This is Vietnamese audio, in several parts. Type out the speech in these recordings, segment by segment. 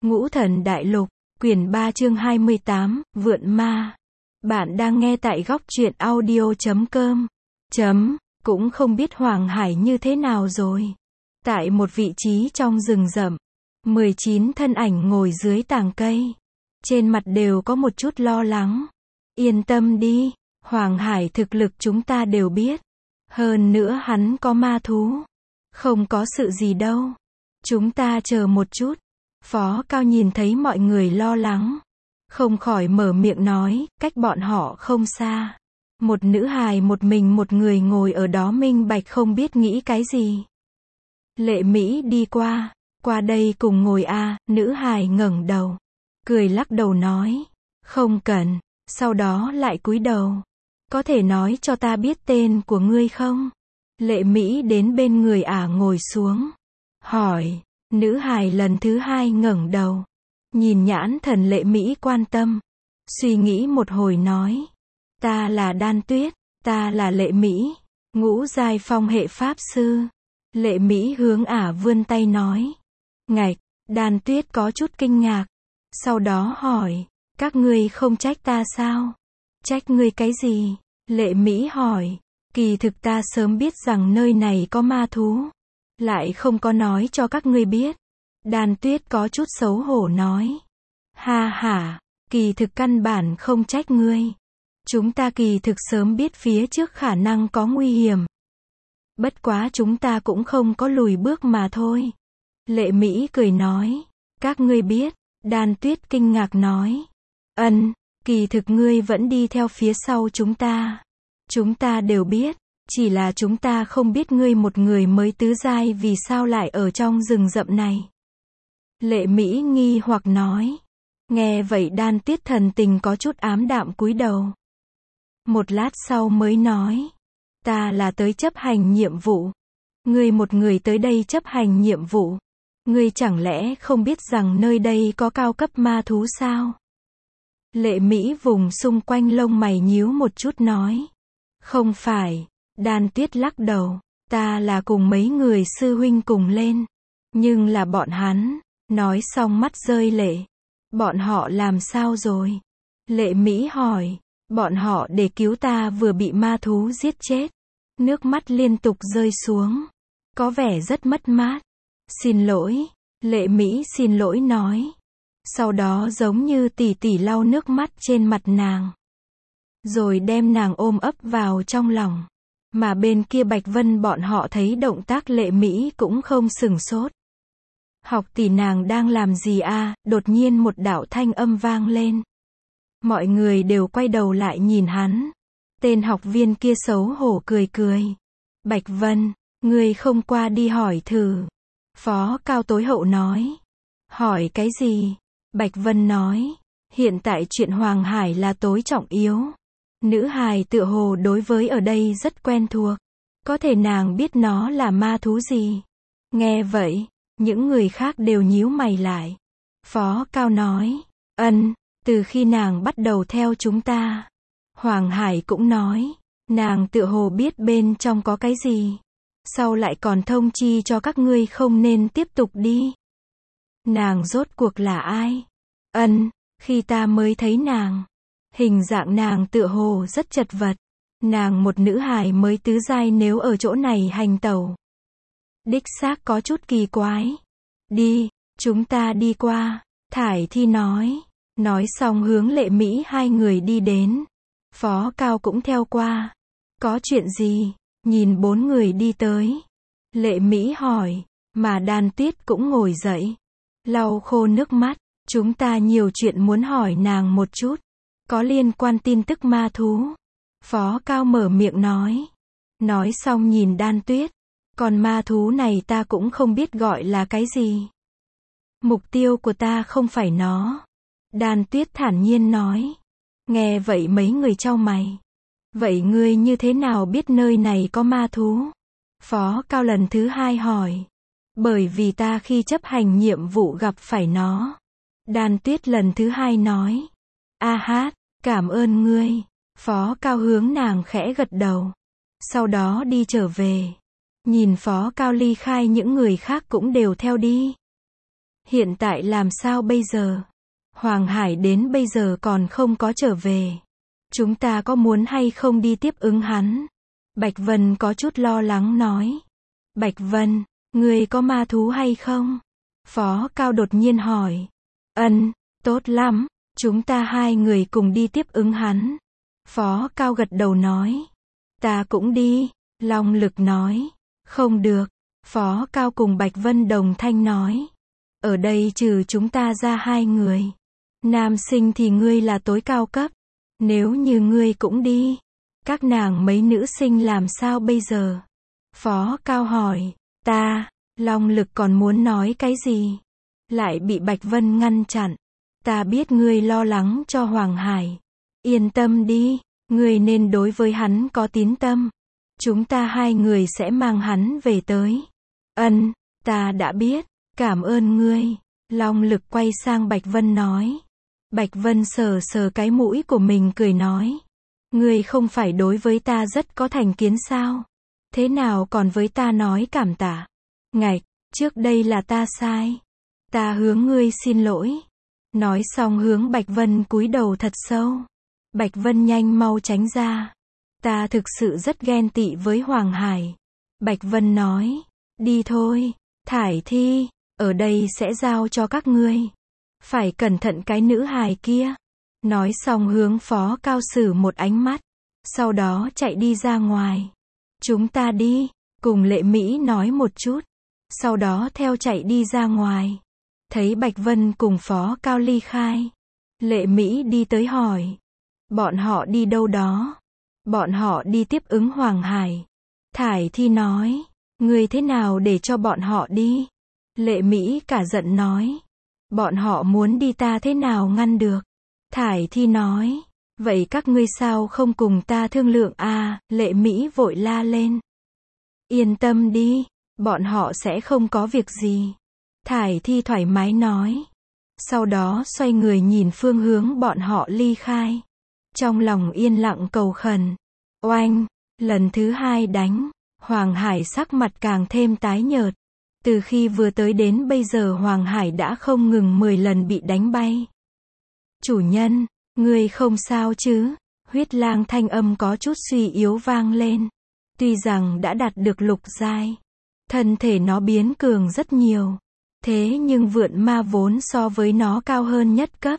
Ngũ Thần Đại Lục, quyển 3 chương 28, Vượn Ma. Bạn đang nghe tại góc truyện audio.com. Cũng không biết Hoàng Hải như thế nào rồi. Tại một vị trí trong rừng rậm, 19 thân ảnh ngồi dưới tàng cây. Trên mặt đều có một chút lo lắng. Yên tâm đi, Hoàng Hải thực lực chúng ta đều biết. Hơn nữa hắn có ma thú. Không có sự gì đâu. Chúng ta chờ một chút. Phó Cao nhìn thấy mọi người lo lắng, không khỏi mở miệng nói, cách bọn họ không xa. Một nữ hài một mình một người ngồi ở đó minh bạch không biết nghĩ cái gì. Lệ Mỹ đi qua đây cùng ngồi a. Nữ hài ngẩng đầu, cười lắc đầu nói, không cần, sau đó lại cúi đầu. Có thể nói cho ta biết tên của ngươi không? Lệ Mỹ đến bên người ngồi xuống, hỏi. Nữ hài lần thứ hai ngẩng đầu, nhìn nhãn thần Lệ Mỹ quan tâm, suy nghĩ một hồi nói, ta là Đan Tuyết, ta là Lệ Mỹ, ngũ giai phong hệ pháp sư. Lệ Mỹ hướng vươn tay nói, ngạch. Đan Tuyết có chút kinh ngạc, sau đó hỏi, các ngươi không trách ta sao? Trách ngươi cái gì? Lệ Mỹ hỏi, kỳ thực ta sớm biết rằng nơi này có ma thú, lại không có nói cho các ngươi biết. Đan Tuyết có chút xấu hổ nói, ha ha, kỳ thực căn bản không trách ngươi. Chúng ta kỳ thực sớm biết phía trước khả năng có nguy hiểm. Bất quá chúng ta cũng không có lùi bước mà thôi. Lệ Mỹ cười nói, các ngươi biết. Đan Tuyết kinh ngạc nói, kỳ thực ngươi vẫn đi theo phía sau chúng ta. Chúng ta đều biết. Chỉ là chúng ta không biết ngươi một người mới tứ giai vì sao lại ở trong rừng rậm này. Lệ Mỹ nghi hoặc nói. Nghe vậy Đan Tuyết thần tình có chút ám đạm cúi đầu. Một lát sau mới nói. Ta là tới chấp hành nhiệm vụ. Ngươi một người tới đây chấp hành nhiệm vụ. Ngươi chẳng lẽ không biết rằng nơi đây có cao cấp ma thú sao? Lệ Mỹ vùng xung quanh lông mày nhíu một chút nói. Không phải. Đan Tuyết lắc đầu, ta là cùng mấy người sư huynh cùng lên, nhưng là bọn hắn. Nói xong mắt rơi lệ. Bọn họ làm sao rồi? Lệ Mỹ hỏi. Bọn họ để cứu ta vừa bị ma thú giết chết. Nước mắt liên tục rơi xuống, có vẻ rất mất mát. Xin lỗi. Lệ Mỹ xin lỗi nói. Sau đó giống như tỉ tỉ lau nước mắt trên mặt nàng, rồi đem nàng ôm ấp vào trong lòng. Mà bên kia Bạch Vân bọn họ thấy động tác Lệ Mỹ cũng không sửng sốt. Học tỷ nàng đang làm gì Đột nhiên một đạo thanh âm vang lên. Mọi người đều quay đầu lại nhìn hắn. Tên học viên kia xấu hổ cười cười. Bạch Vân, ngươi không qua đi hỏi thử. Phó Cao tối hậu nói. Hỏi cái gì? Bạch Vân nói. Hiện tại chuyện Hoàng Hải là tối trọng yếu. Nữ hài tựa hồ đối với ở đây rất quen thuộc. Có thể nàng biết nó là ma thú gì? Nghe vậy, những người khác đều nhíu mày lại. Phó Cao nói, từ khi nàng bắt đầu theo chúng ta. Hoàng Hải cũng nói, nàng tựa hồ biết bên trong có cái gì. Sau lại còn thông chi cho các ngươi không nên tiếp tục đi. Nàng rốt cuộc là ai? Khi ta mới thấy nàng, hình dạng nàng tựa hồ rất chật vật. Nàng một nữ hài mới tứ giai nếu ở chỗ này hành tẩu, đích xác có chút kỳ quái. Đi, chúng ta đi qua. Thải Thi nói. Nói xong hướng Lệ Mỹ hai người đi đến. Phó Cao cũng theo qua. Có chuyện gì? Nhìn bốn người đi tới, Lệ Mỹ hỏi. Mà Đan Tuyết cũng ngồi dậy, lau khô nước mắt. Chúng ta nhiều chuyện muốn hỏi nàng một chút, có liên quan tin tức ma thú. Phó Cao mở miệng nói. Nói xong nhìn Đan Tuyết. Còn ma thú này ta cũng không biết gọi là cái gì. Mục tiêu của ta không phải nó. Đan Tuyết thản nhiên nói. Nghe vậy mấy người chau mày. Vậy ngươi như thế nào biết nơi này có ma thú? Phó Cao lần thứ hai hỏi. Bởi vì ta khi chấp hành nhiệm vụ gặp phải nó. Đan Tuyết lần thứ hai nói. Cảm ơn ngươi. Phó Cao hướng nàng khẽ gật đầu. Sau đó đi trở về. Nhìn Phó Cao ly khai những người khác cũng đều theo đi. Hiện tại làm sao bây giờ? Hoàng Hải đến bây giờ còn không có trở về. Chúng ta có muốn hay không đi tiếp ứng hắn? Bạch Vân có chút lo lắng nói. Bạch Vân, ngươi có ma thú hay không? Phó Cao đột nhiên hỏi. Tốt lắm, chúng ta hai người cùng đi tiếp ứng hắn. Phó Cao gật đầu nói. Ta cũng đi, Long Lực nói. Không được, Phó Cao cùng Bạch Vân đồng thanh nói. Ở đây trừ chúng ta ra hai người. Nam sinh thì ngươi là tối cao cấp. Nếu như ngươi cũng đi, các nàng mấy nữ sinh làm sao bây giờ? Phó Cao hỏi. Long Lực còn muốn nói cái gì? Lại bị Bạch Vân ngăn chặn. Ta biết ngươi lo lắng cho Hoàng Hải. Yên tâm đi, ngươi nên đối với hắn có tín tâm. Chúng ta hai người sẽ mang hắn về tới. Ta đã biết, cảm ơn ngươi. Long Lực quay sang Bạch Vân nói. Bạch Vân sờ sờ cái mũi của mình cười nói. Ngươi không phải đối với ta rất có thành kiến sao? Thế nào còn với ta nói cảm tạ? Ngạch, trước đây là ta sai. Ta hướng ngươi xin lỗi. Nói xong hướng Bạch Vân cúi đầu thật sâu. Bạch Vân nhanh mau tránh ra. Ta thực sự rất ghen tị với Hoàng Hải. Bạch Vân nói. Đi thôi, Thải Thi, ở đây sẽ giao cho các ngươi. Phải cẩn thận cái nữ hài kia. Nói xong hướng Phó Cao sử một ánh mắt. Sau đó chạy đi ra ngoài. Chúng ta đi, cùng Lệ Mỹ nói một chút. Sau đó theo chạy đi ra ngoài. Thấy Bạch Vân cùng Phó Cao ly khai. Lệ Mỹ đi tới hỏi. Bọn họ đi đâu đó? Bọn họ đi tiếp ứng Hoàng Hải. Thải Thi nói. Ngươi thế nào để cho bọn họ đi? Lệ Mỹ cả giận nói. Bọn họ muốn đi ta thế nào ngăn được? Thải Thi nói. Vậy các ngươi sao không cùng ta thương lượng à? Lệ Mỹ vội la lên. Yên tâm đi, bọn họ sẽ không có việc gì. Thải Thi thoải mái nói. Sau đó xoay người nhìn phương hướng bọn họ ly khai. Trong lòng yên lặng cầu khẩn. Oanh, lần thứ hai đánh. Hoàng Hải sắc mặt càng thêm tái nhợt. Từ khi vừa tới đến bây giờ Hoàng Hải đã không ngừng 10 lần bị đánh bay. Chủ nhân, ngươi không sao chứ? Huyết lang thanh âm có chút suy yếu vang lên. Tuy rằng đã đạt được lục giai, thân thể nó biến cường rất nhiều. Thế nhưng vượn ma vốn so với nó cao hơn nhất cấp.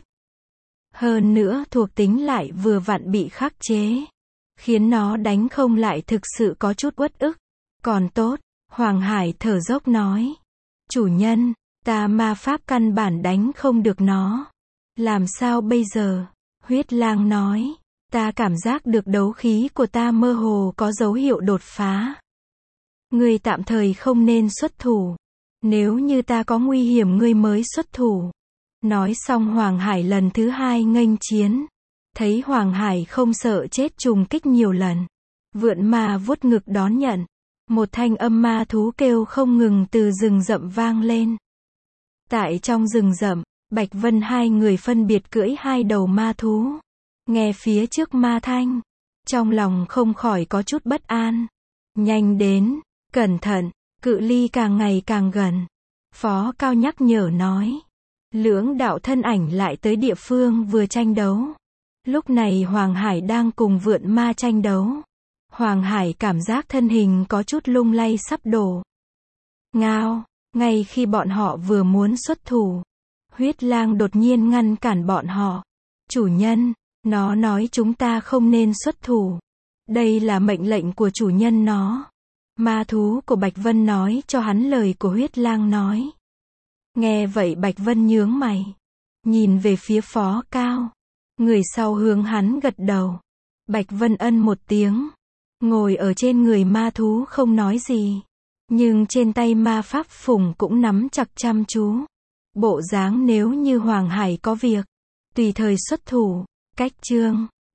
Hơn nữa thuộc tính lại vừa vặn bị khắc chế. Khiến nó đánh không lại thực sự có chút uất ức. Còn tốt, Hoàng Hải thở dốc nói. Chủ nhân, ta ma pháp căn bản đánh không được nó. Làm sao bây giờ? Huyết lang nói. Ta cảm giác được đấu khí của ta mơ hồ có dấu hiệu đột phá. Ngươi tạm thời không nên xuất thủ. Nếu như ta có nguy hiểm ngươi mới xuất thủ. Nói xong Hoàng Hải lần thứ hai nghênh chiến. Thấy Hoàng Hải không sợ chết trùng kích nhiều lần. Vượn ma vuốt ngực đón nhận. Một thanh âm ma thú kêu không ngừng từ rừng rậm vang lên. Tại trong rừng rậm, Bạch Vân hai người phân biệt cưỡi hai đầu ma thú. Nghe phía trước ma thanh. Trong lòng không khỏi có chút bất an. Nhanh đến, cẩn thận, cự ly càng ngày càng gần. Phó Cao nhắc nhở nói. Lưỡng đạo thân ảnh lại tới địa phương vừa tranh đấu. Lúc này Hoàng Hải đang cùng vượn ma tranh đấu. Hoàng Hải cảm giác thân hình có chút lung lay sắp đổ. Ngao, ngay khi bọn họ vừa muốn xuất thủ. Huyết lang đột nhiên ngăn cản bọn họ. Chủ nhân, nó nói chúng ta không nên xuất thủ. Đây là mệnh lệnh của chủ nhân nó. Ma thú của Bạch Vân nói cho hắn lời của huyết lang nói. Nghe vậy Bạch Vân nhướng mày. Nhìn về phía Phó Cao. Người sau hướng hắn gật đầu. Bạch Vân ân một tiếng. Ngồi ở trên người ma thú không nói gì. Nhưng trên tay ma pháp phủng cũng nắm chặt chăm chú. Bộ dáng nếu như Hoàng Hải có việc. Tùy thời xuất thủ. Cách chương